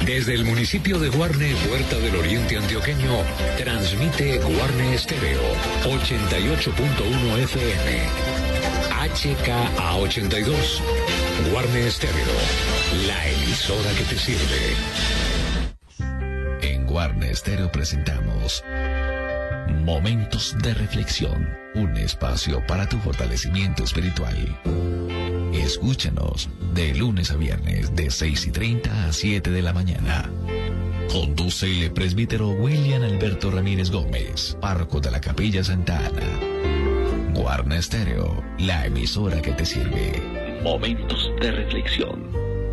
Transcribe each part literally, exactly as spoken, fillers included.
Desde el municipio de Guarne, Puerta del Oriente Antioqueño, transmite Guarne Estéreo, ochenta y ocho punto uno F M. H K A ochenta y dos. Guarne Estéreo, la emisora que te sirve. En Guarne Estéreo presentamos Momentos de Reflexión, un espacio para tu fortalecimiento espiritual. Escúchanos de lunes a viernes de seis y treinta a siete de la mañana. Conduce el presbítero William Alberto Ramírez Gómez, párroco de la Capilla Santa Ana. Guarne Estéreo, la emisora que te sirve. Momentos de Reflexión.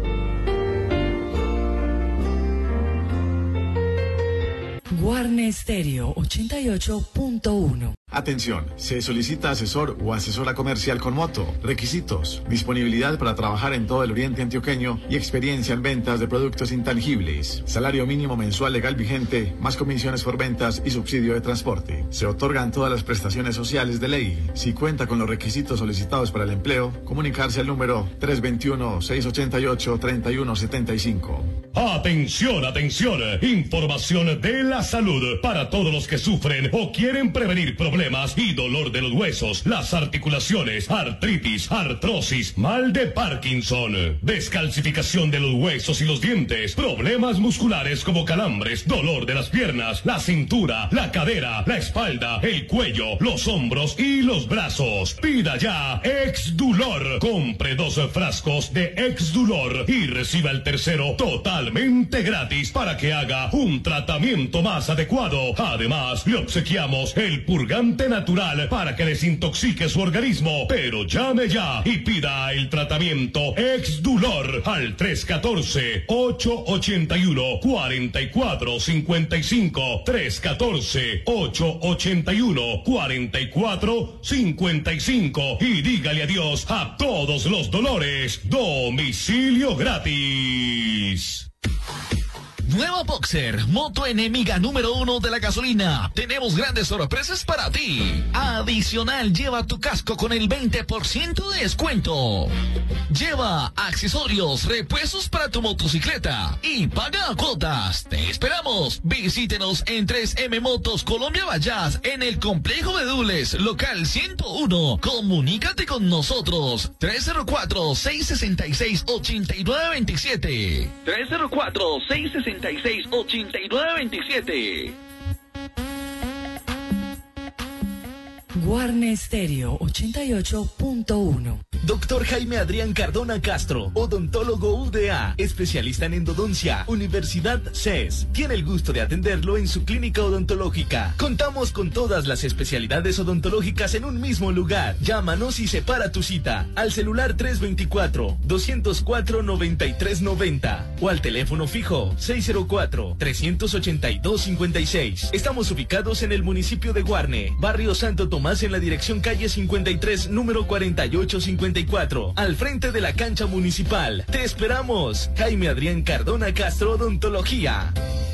Guarne Estéreo ochenta y ocho punto uno. Atención, se solicita asesor o asesora comercial con moto. Requisitos: disponibilidad para trabajar en todo el oriente antioqueño y experiencia en ventas de productos intangibles. Salario mínimo mensual legal vigente, más comisiones por ventas y subsidio de transporte. Se otorgan todas las prestaciones sociales de ley. Si cuenta con los requisitos solicitados para el empleo, comunicarse al número tres dos uno, seis ocho ocho, tres uno siete cinco. Atención, atención, información de la salud para todos los que sufren o quieren prevenir problemas y dolor de los huesos, las articulaciones, artritis, artrosis, mal de Parkinson, descalcificación de los huesos y los dientes, problemas musculares como calambres, dolor de las piernas, la cintura, la cadera, la espalda, el cuello, los hombros y los brazos. Pida ya Exdulor. Compre dos frascos de Exdulor y reciba el tercero totalmente gratis para que haga un tratamiento más adecuado. Además, le obsequiamos el purgante natural para que desintoxique su organismo. Pero llame ya y pida el tratamiento Exdulor al tres uno cuatro, ocho ocho uno, cuatro cuatro cinco cinco, tres uno cuatro, ocho ocho uno, cuatro cuatro cinco cinco y dígale adiós a todos los dolores. Domicilio gratis. Nueva Boxer, moto enemiga número uno de la gasolina. Tenemos grandes sorpresas para ti. Adicional, lleva tu casco con el veinte por ciento de descuento. Lleva accesorios, repuestos para tu motocicleta y paga cuotas. Te esperamos. Visítenos en tres eme Motos Colombia Vallas en el complejo de Dules, local ciento uno. Comunícate con nosotros. tres cero cuatro, seis seis seis, ocho nueve dos siete. tres cero cuatro, seis seis seis, ocho nueve dos siete. Guarne Estéreo ochenta y ocho punto uno. Doctor Jaime Adrián Cardona Castro, odontólogo U D A, especialista en endodoncia, Universidad C E S. Tiene el gusto de atenderlo en su clínica odontológica. Contamos con todas las especialidades odontológicas en un mismo lugar. Llámanos y separa tu cita al celular tres dos cuatro, dos cero cuatro, nueve tres nueve cero o al teléfono fijo seis cero cuatro, tres ocho dos, cinco seis. Estamos ubicados en el municipio de Guarne, barrio Santo Tomás, en la dirección calle cincuenta y tres, número cuarenta y ocho cincuenta y cuatro, al frente de la cancha municipal. Te esperamos. Jaime Adrián Cardona Castro, Odontología.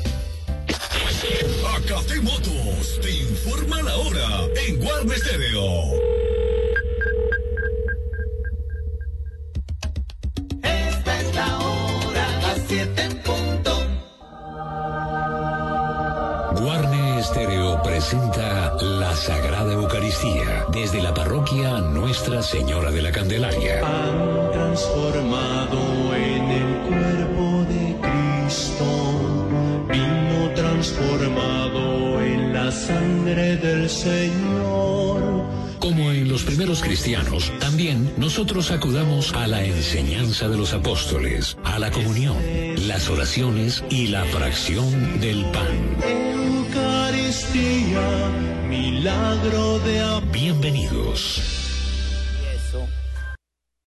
Acate Motos te informa la hora en Guarne Estéreo. Esta es la hora, las siete en punto. Guarne Estéreo presenta la Sagrada Eucaristía desde la parroquia Nuestra Señora de la Candelaria. Han transformado en el cuerpo de Cristo, vino transformado en la sangre del Señor. Como en los primeros cristianos, también nosotros acudamos a la enseñanza de los apóstoles, a la comunión, las oraciones y la fracción del pan. Eucaristía, milagro de amor. Bienvenidos.